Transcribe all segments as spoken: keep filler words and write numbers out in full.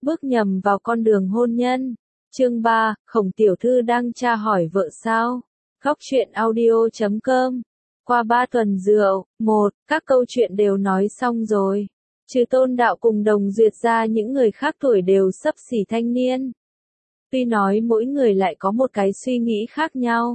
bước nhầm vào con đường hôn nhân. Chương ba, Khổng tiểu thư đang tra hỏi vợ sao? Góc truyện audio chấm com. Qua ba tuần rượu, một, các câu chuyện đều nói xong rồi. Trừ Tôn Đạo cùng Đồng Duyệt ra, những người khác tuổi đều xấp xỉ thanh niên. Tuy nói mỗi người lại có một cái suy nghĩ khác nhau.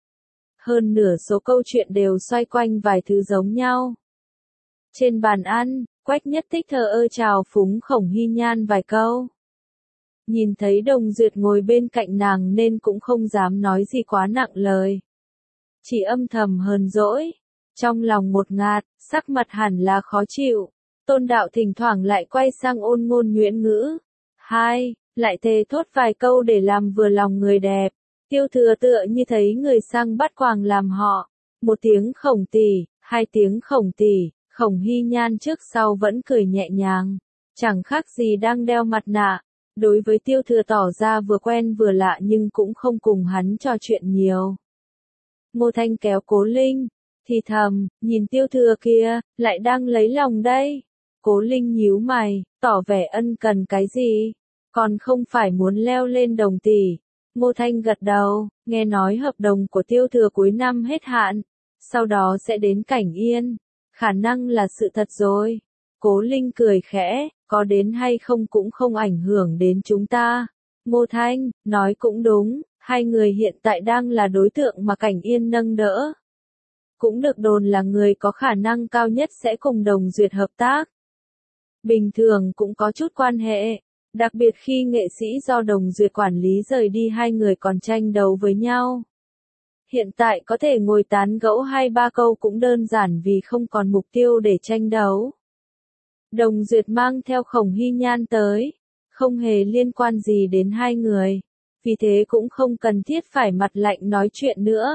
Hơn nửa số câu chuyện đều xoay quanh vài thứ giống nhau. Trên bàn ăn, Quách Nhất Tích thờ ơ chào phúng Khổng Hy Nhan vài câu. Nhìn thấy Đồng Duyệt ngồi bên cạnh nàng nên cũng không dám nói gì quá nặng lời. Chỉ âm thầm hờn dỗi, trong lòng một ngạt, sắc mặt hẳn là khó chịu. Tôn Đạo thỉnh thoảng lại quay sang ôn ngôn nhuyễn ngữ. Hai, lại thề thốt vài câu để làm vừa lòng người đẹp. Tiêu Thừa tựa như thấy người sang bắt quàng làm họ. Một tiếng Khổng tỷ, hai tiếng Khổng tỷ, Khổng Hy Nhan trước sau vẫn cười nhẹ nhàng. Chẳng khác gì đang đeo mặt nạ. Đối với Tiêu Thừa tỏ ra vừa quen vừa lạ nhưng cũng không cùng hắn trò chuyện nhiều. Ngô Thanh kéo Cố Linh, thì thầm, nhìn Tiêu Thừa kia, lại đang lấy lòng đây. Cố Linh nhíu mày, tỏ vẻ ân cần cái gì, còn không phải muốn leo lên đồng tỷ. Ngô Thanh gật đầu, nghe nói hợp đồng của Tiêu Thừa cuối năm hết hạn, sau đó sẽ đến Cảnh Yên, khả năng là sự thật rồi. Cố Linh cười khẽ, có đến hay không cũng không ảnh hưởng đến chúng ta. Ngô Thanh, nói cũng đúng, hai người hiện tại đang là đối tượng mà Cảnh Yên nâng đỡ. Cũng được đồn là người có khả năng cao nhất sẽ cùng Đồng Duyệt hợp tác. Bình thường cũng có chút quan hệ, đặc biệt khi nghệ sĩ do Đồng Duyệt quản lý rời đi hai người còn tranh đấu với nhau. Hiện tại có thể ngồi tán gẫu hai ba câu cũng đơn giản vì không còn mục tiêu để tranh đấu. Đồng Duyệt mang theo Khổng Hy Nhan tới, không hề liên quan gì đến hai người, vì thế cũng không cần thiết phải mặt lạnh nói chuyện nữa.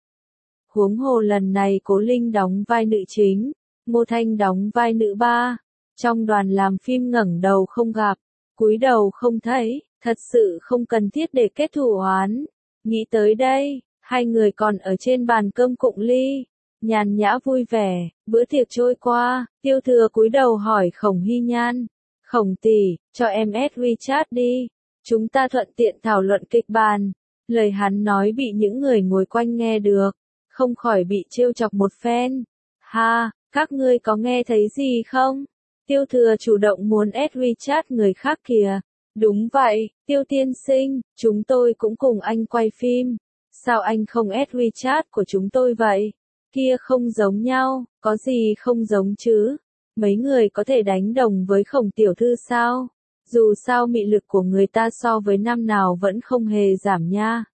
Huống hồ lần này Cố Linh đóng vai nữ chính, Ngô Thanh đóng vai nữ ba, trong đoàn làm phim ngẩng đầu không gặp, cúi đầu không thấy, thật sự không cần thiết để kết thù oán. Nghĩ tới đây, hai người còn ở trên bàn cơm cụng ly, nhàn nhã vui vẻ. Bữa tiệc trôi qua, Tiêu Thừa cúi đầu hỏi Khổng Hy Nhan, Khổng tỷ, cho em add WeChat đi, chúng ta thuận tiện thảo luận kịch bản. Lời hắn nói bị những người ngồi quanh nghe được, không khỏi bị trêu chọc một phen. Ha, các ngươi có nghe thấy gì không? Tiêu Thừa chủ động muốn add WeChat người khác kìa. Đúng vậy, Tiêu tiên sinh, chúng tôi cũng cùng anh quay phim. Sao anh không add WeChat của chúng tôi vậy? Kia không giống nhau, có gì không giống chứ? Mấy người có thể đánh đồng với Khổng tiểu thư sao? Dù sao mị lực của người ta so với năm nào vẫn không hề giảm nha.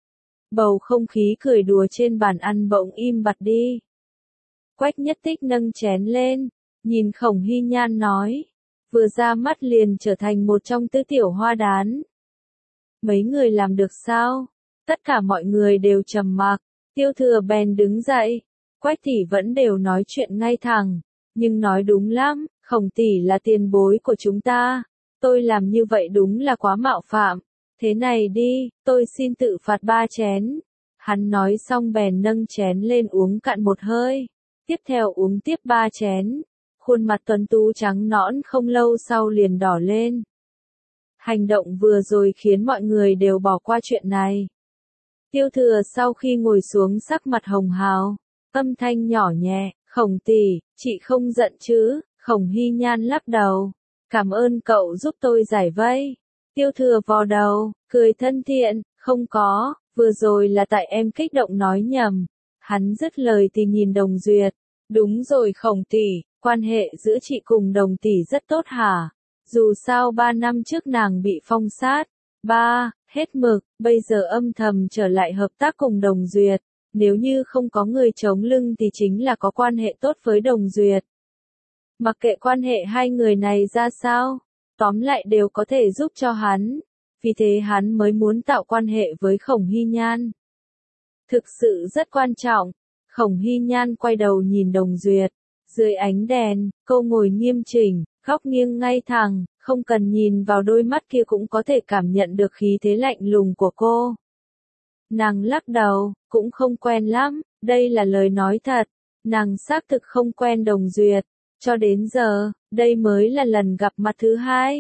Bầu không khí cười đùa trên bàn ăn bỗng im bặt đi. Quách Nhất Tích nâng chén lên, nhìn Khổng Hy Nhan nói, vừa ra mắt liền trở thành một trong tứ tiểu hoa đán. Mấy người làm được sao? Tất cả mọi người đều trầm mặc. Tiêu Thừa bèn đứng dậy. Quách tỷ vẫn đều nói chuyện ngay thẳng, nhưng nói đúng lắm, Khổng tỷ là tiền bối của chúng ta. Tôi làm như vậy đúng là quá mạo phạm. Thế này đi, tôi xin tự phạt ba chén. Hắn nói xong bèn nâng chén lên uống cạn một hơi. Tiếp theo uống tiếp ba chén. Khuôn mặt tuấn tú trắng nõn không lâu sau liền đỏ lên. Hành động vừa rồi khiến mọi người đều bỏ qua chuyện này. Tiêu Thừa sau khi ngồi xuống sắc mặt hồng hào, âm thanh nhỏ nhẹ, Khổng tỷ, chị không giận chứ? Khổng Hy Nhan lắc đầu, cảm ơn cậu giúp tôi giải vây. Tiêu Thừa vò đầu, cười thân thiện, không có, vừa rồi là tại em kích động nói nhầm. Hắn dứt lời thì nhìn Đồng Duyệt, đúng rồi Khổng tỷ, quan hệ giữa chị cùng Đồng tỷ rất tốt hả? Dù sao ba năm trước nàng bị phong sát, ba, hết mực, bây giờ âm thầm trở lại hợp tác cùng Đồng Duyệt. Nếu như không có người chống lưng thì chính là có quan hệ tốt với Đồng Duyệt. Mặc kệ quan hệ hai người này ra sao, tóm lại đều có thể giúp cho hắn. Vì thế hắn mới muốn tạo quan hệ với Khổng Hy Nhan. Thực sự rất quan trọng. Khổng Hy Nhan quay đầu nhìn Đồng Duyệt. Dưới ánh đèn, cô ngồi nghiêm chỉnh, góc nghiêng ngay thẳng, không cần nhìn vào đôi mắt kia cũng có thể cảm nhận được khí thế lạnh lùng của cô. Nàng lắc đầu, cũng không quen lắm, đây là lời nói thật. Nàng xác thực không quen Đồng Duyệt. Cho đến giờ, đây mới là lần gặp mặt thứ hai.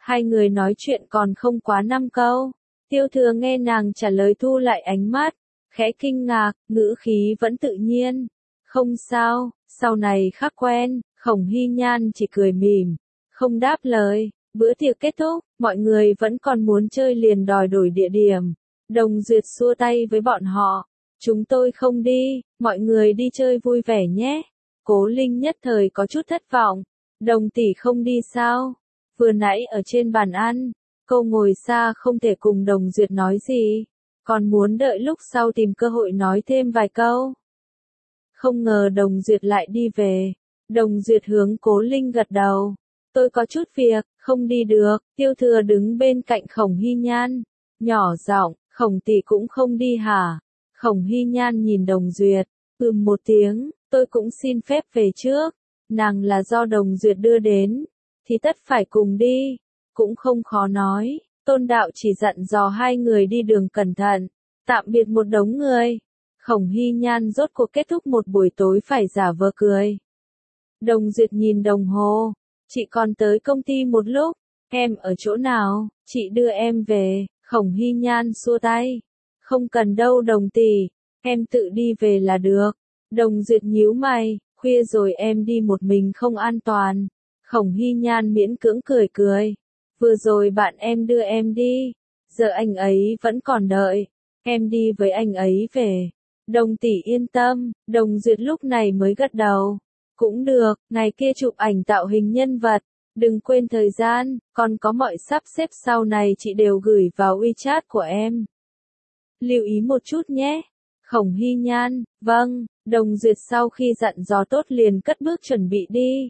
Hai người nói chuyện còn không quá năm câu. Tiêu Thừa nghe nàng trả lời thu lại ánh mắt, khẽ kinh ngạc, ngữ khí vẫn tự nhiên. Không sao, sau này khắc quen. Khổng Hy Nhan chỉ cười mỉm, không đáp lời. Bữa tiệc kết thúc, mọi người vẫn còn muốn chơi liền đòi đổi địa điểm. Đồng Duyệt xua tay với bọn họ. Chúng tôi không đi, mọi người đi chơi vui vẻ nhé. Cố Linh nhất thời có chút thất vọng. Đồng tỷ không đi sao? Vừa nãy ở trên bàn ăn, cô ngồi xa không thể cùng Đồng Duyệt nói gì. Còn muốn đợi lúc sau tìm cơ hội nói thêm vài câu. Không ngờ Đồng Duyệt lại đi về. Đồng Duyệt hướng Cố Linh gật đầu. Tôi có chút việc, không đi được. Tiêu Thừa đứng bên cạnh Khổng Hy Nhan. Nhỏ giọng, Khổng tỷ cũng không đi hả? Khổng Hy Nhan nhìn Đồng Duyệt. Ừm một tiếng, tôi cũng xin phép về trước. Nàng là do Đồng Duyệt đưa đến. Thì tất phải cùng đi. Cũng không khó nói. Tôn đạo chỉ dặn dò hai người đi đường cẩn thận. Tạm biệt một đống người. Khổng Hy Nhan rốt cuộc kết thúc một buổi tối phải giả vờ cười. Đồng Duyệt nhìn đồng hồ. Chị còn tới công ty một lúc. Em ở chỗ nào? Chị đưa em về. Khổng Hy Nhan xua tay. Không cần đâu Đồng tỷ. Em tự đi về là được. Đồng Duyệt nhíu mày. Khuya rồi em đi một mình không an toàn. Khổng Hy Nhan miễn cưỡng cười cười. Vừa rồi bạn em đưa em đi. Giờ anh ấy vẫn còn đợi. Em đi với anh ấy về. Đồng tỷ yên tâm. Đồng Duyệt lúc này mới gật đầu. Cũng được, ngày kia chụp ảnh tạo hình nhân vật. Đừng quên thời gian, còn có mọi sắp xếp sau này chị đều gửi vào WeChat của em. Lưu ý một chút nhé. Khổng Hy Nhan, vâng. Đồng Duyệt sau khi dặn dò tốt liền cất bước chuẩn bị đi.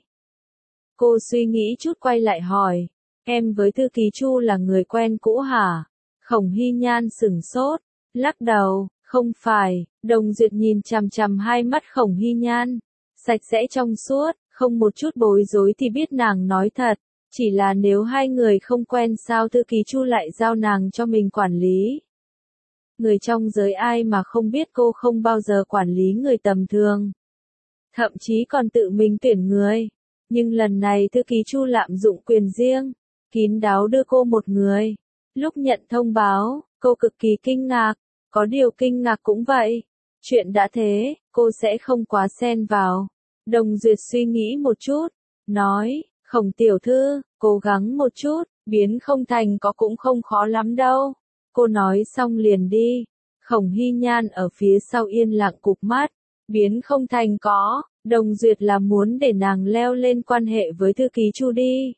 Cô suy nghĩ chút quay lại hỏi. Em với thư ký Chu là người quen cũ hả? Khổng Hy Nhan sửng sốt. Lắc đầu, không phải. Đồng Duyệt nhìn chằm chằm hai mắt Khổng Hy Nhan. Sạch sẽ trong suốt, không một chút bối rối thì biết nàng nói thật. Chỉ là nếu hai người không quen sao thư ký Chu lại giao nàng cho mình quản lý. Người trong giới ai mà không biết cô không bao giờ quản lý người tầm thường. Thậm chí còn tự mình tuyển người. Nhưng lần này thư ký Chu lạm dụng quyền riêng. Kín đáo đưa cô một người. Lúc nhận thông báo, cô cực kỳ kinh ngạc. Có điều kinh ngạc cũng vậy. Chuyện đã thế, cô sẽ không quá xen vào. Đồng Duyệt suy nghĩ một chút. Nói, Khổng tiểu thư, cố gắng một chút. Biến không thành có cũng không khó lắm đâu. Cô nói xong liền đi. Khổng Hy Nhan ở phía sau yên lặng cụp mắt. Biến không thành có. Đồng Duyệt là muốn để nàng leo lên quan hệ với thư ký Chu đi.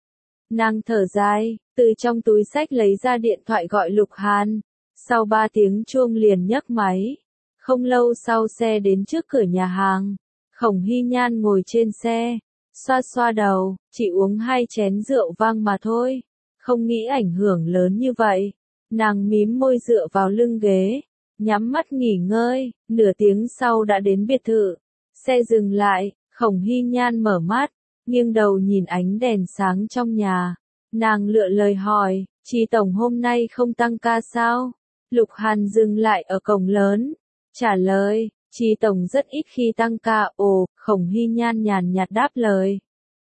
Nàng thở dài, từ trong túi xách lấy ra điện thoại gọi Lục Hàn. Sau ba tiếng chuông liền nhấc máy. Không lâu sau xe đến trước cửa nhà hàng. Khổng Hy Nhan ngồi trên xe. Xoa xoa đầu, chỉ uống hai chén rượu vang mà thôi. Không nghĩ ảnh hưởng lớn như vậy. Nàng mím môi dựa vào lưng ghế. Nhắm mắt nghỉ ngơi, nửa tiếng sau đã đến biệt thự. Xe dừng lại, Khổng Hy Nhan mở mắt, nghiêng đầu nhìn ánh đèn sáng trong nhà. Nàng lựa lời hỏi, Chi tổng hôm nay không tăng ca sao? Lục Hàn dừng lại ở cổng lớn. Trả lời, Chi tổng rất ít khi tăng ca. Ồ, Khổng Hy Nhan nhàn nhạt đáp lời.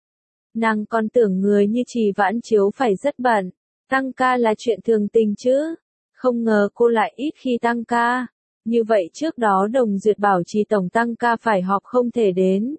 Nàng còn tưởng người như Trì Vãn Chiếu phải rất bận. Tăng ca là chuyện thường tình chứ. Không ngờ cô lại ít khi tăng ca. Như vậy trước đó Đồng Duyệt bảo Chi tổng tăng ca phải họp không thể đến.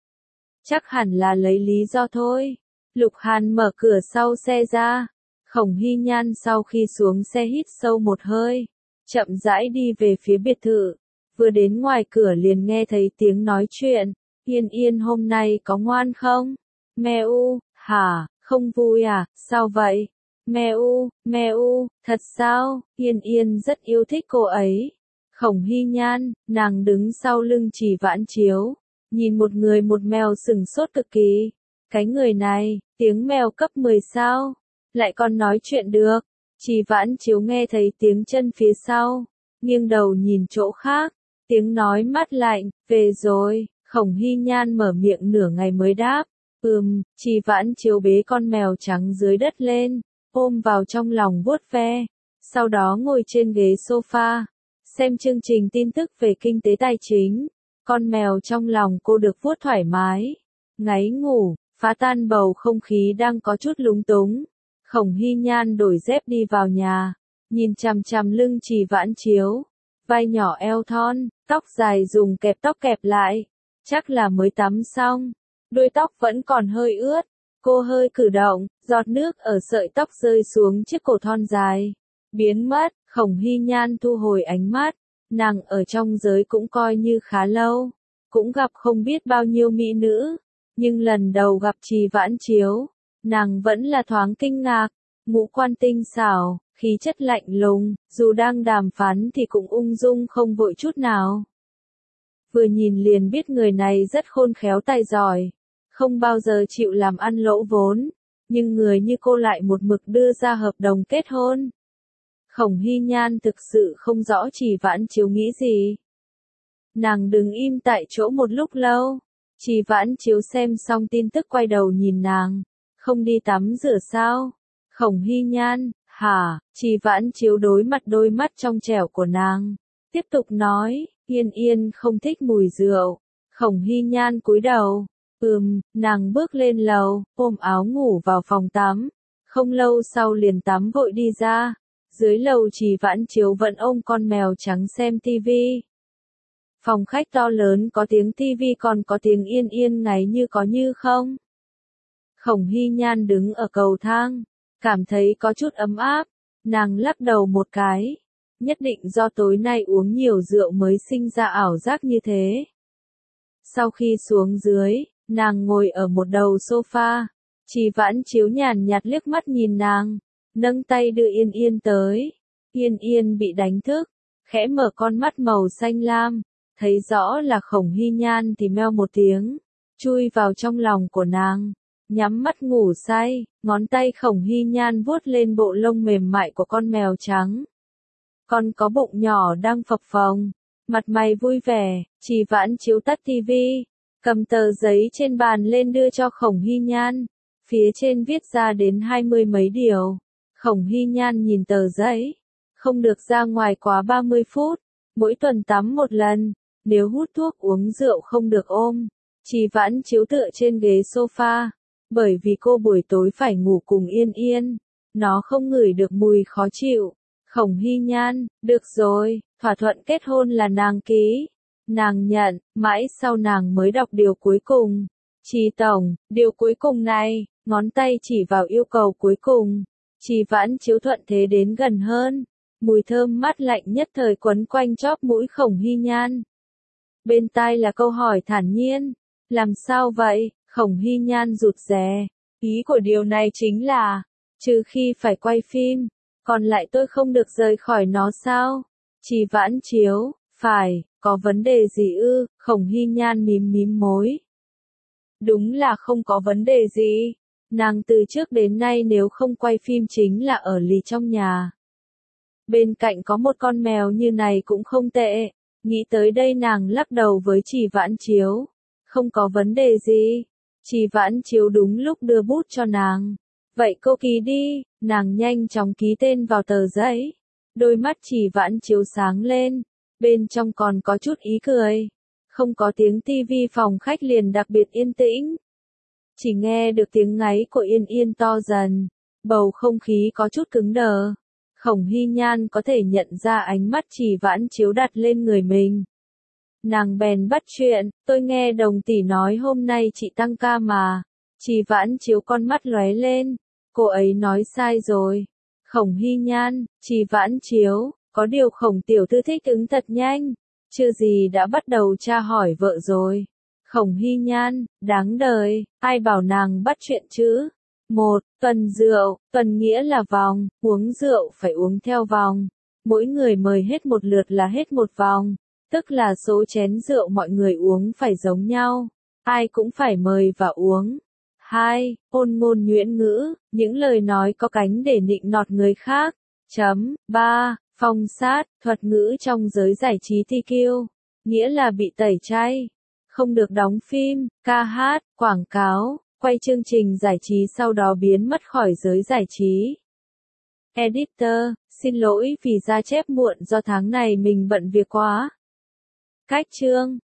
Chắc hẳn là lấy lý do thôi. Lục Hàn mở cửa sau xe ra. Khổng Hy Nhan sau khi xuống xe hít sâu một hơi. Chậm rãi đi về phía biệt thự. Vừa đến ngoài cửa liền nghe thấy tiếng nói chuyện. Yên Yên hôm nay có ngoan không? Meo, hả, không vui à, sao vậy? Meo, Meo, thật sao? Yên Yên rất yêu thích cô ấy. Khổng Hy Nhan, nàng đứng sau lưng Trì Vãn Chiếu. Nhìn một người một mèo sừng sốt cực kỳ. Cái người này, tiếng mèo cấp mười sao? Lại còn nói chuyện được. Trì Vãn Chiếu nghe thấy tiếng chân phía sau. Nghiêng đầu nhìn chỗ khác. Tiếng nói mát lạnh, về rồi. Khổng Hy Nhan mở miệng nửa ngày mới đáp. Ừm, Trì Vãn Chiếu bế con mèo trắng dưới đất lên. Ôm vào trong lòng vuốt ve. Sau đó ngồi trên ghế sofa. Xem chương trình tin tức về kinh tế tài chính. Con mèo trong lòng cô được vuốt thoải mái. Ngáy ngủ, phá tan bầu không khí đang có chút lúng túng. Khổng Hy Nhan đổi dép đi vào nhà, nhìn chằm chằm lưng Trì Vãn Chiếu, vai nhỏ eo thon, tóc dài dùng kẹp tóc kẹp lại, chắc là mới tắm xong, đuôi tóc vẫn còn hơi ướt, cô hơi cử động, giọt nước ở sợi tóc rơi xuống chiếc cổ thon dài, biến mất. Khổng Hy Nhan thu hồi ánh mắt, nàng ở trong giới cũng coi như khá lâu, cũng gặp không biết bao nhiêu mỹ nữ, nhưng lần đầu gặp Trì Vãn Chiếu, nàng vẫn là thoáng kinh ngạc, ngũ quan tinh xảo, khí chất lạnh lùng, dù đang đàm phán thì cũng ung dung không vội chút nào. Vừa nhìn liền biết người này rất khôn khéo tài giỏi, không bao giờ chịu làm ăn lỗ vốn, nhưng người như cô lại một mực đưa ra hợp đồng kết hôn. Khổng Hy Nhan thực sự không rõ Trì Vãn Chiếu nghĩ gì. Nàng đứng im tại chỗ một lúc lâu, Trì Vãn Chiếu xem xong tin tức quay đầu nhìn nàng, không đi tắm rửa sao? Khổng Hy Nhan, hả? Trì Vãn Chiếu đối mặt đôi mắt trong trẻo của nàng, tiếp tục nói, Yên Yên không thích mùi rượu. Khổng Hy Nhan cúi đầu, ừm, nàng bước lên lầu, ôm áo ngủ vào phòng tắm, không lâu sau liền tắm vội đi ra. Dưới lầu Trì Vãn Chiếu vẫn ôm con mèo trắng xem tivi. Phòng khách to lớn có tiếng tivi còn có tiếng Yên Yên ngáy như có như không. Khổng Hy Nhan đứng ở cầu thang, cảm thấy có chút ấm áp, nàng lắc đầu một cái. Nhất định do tối nay uống nhiều rượu mới sinh ra ảo giác như thế. Sau khi xuống dưới, nàng ngồi ở một đầu sofa, Trì Vãn Chiếu nhàn nhạt liếc mắt nhìn nàng, nâng tay đưa Yên Yên tới. Yên Yên bị đánh thức, khẽ mở con mắt màu xanh lam, thấy rõ là Khổng Hy Nhan thì meo một tiếng, chui vào trong lòng của nàng, nhắm mắt ngủ say, ngón tay Khổng Hy Nhan vuốt lên bộ lông mềm mại của con mèo trắng. Con có bụng nhỏ đang phập phồng, mặt mày vui vẻ. Trì Vãn Chiếu tắt tivi, cầm tờ giấy trên bàn lên đưa cho Khổng Hy Nhan, phía trên viết ra đến hai mươi mấy điều. Khổng Hy Nhan nhìn tờ giấy, không được ra ngoài quá ba mươi phút, mỗi tuần tắm một lần, nếu hút thuốc uống rượu không được ôm. Trì Vãn Chiếu tựa trên ghế sofa, bởi vì cô buổi tối phải ngủ cùng Yên Yên, nó không ngửi được mùi khó chịu. Khổng Hy Nhan, được rồi, thỏa thuận kết hôn là nàng ký. Nàng nhận, mãi sau nàng mới đọc điều cuối cùng. Trì tổng, điều cuối cùng này, ngón tay chỉ vào yêu cầu cuối cùng. Trì Vãn Chiếu thuận thế đến gần hơn, mùi thơm mát lạnh nhất thời quấn quanh chóp mũi Khổng Hy Nhan. Bên tai là câu hỏi thản nhiên, làm sao vậy? Khổng Hy Nhan rụt rè, ý của điều này chính là, trừ khi phải quay phim, còn lại tôi không được rời khỏi nó sao? Trì Vãn Chiếu, phải, có vấn đề gì ư? Khổng Hy Nhan mím mím môi. Đúng là không có vấn đề gì. Nàng từ trước đến nay nếu không quay phim chính là ở lì trong nhà. Bên cạnh có một con mèo như này cũng không tệ. Nghĩ tới đây nàng lắc đầu với Trì Vãn Chiếu. Không có vấn đề gì. Trì Vãn Chiếu đúng lúc đưa bút cho nàng. Vậy cô ký đi. Nàng nhanh chóng ký tên vào tờ giấy. Đôi mắt Trì Vãn Chiếu sáng lên. Bên trong còn có chút ý cười. Không có tiếng tivi, phòng khách liền đặc biệt yên tĩnh. Chỉ nghe được tiếng ngáy của Yên Yên to dần, bầu không khí có chút cứng đờ. Khổng Hy Nhan có thể nhận ra ánh mắt Trì Vãn Chiếu đặt lên người mình. Nàng bèn bắt chuyện, tôi nghe đồng tỷ nói hôm nay chị tăng ca mà. Trì Vãn Chiếu con mắt lóe lên, cô ấy nói sai rồi. Khổng Hy Nhan, Trì Vãn Chiếu, có điều Khổng tiểu thư thích ứng thật nhanh, chưa gì đã bắt đầu tra hỏi vợ rồi. Khổng Hy Nhan, đáng đời, ai bảo nàng bắt chuyện chứ? Một, tuần rượu, tuần nghĩa là vòng, uống rượu phải uống theo vòng. Mỗi người mời hết một lượt là hết một vòng, tức là số chén rượu mọi người uống phải giống nhau, ai cũng phải mời và uống. Hai, ôn ngôn nhuyễn ngữ, những lời nói có cánh để nịnh nọt người khác. Chấm. Ba, phong sát, thuật ngữ trong giới giải trí ti kiu, nghĩa là bị tẩy chay. Không được đóng phim, ca hát, quảng cáo, quay chương trình giải trí sau đó biến mất khỏi giới giải trí. Editor, xin lỗi vì ra chép muộn do tháng này mình bận việc quá. Cách chương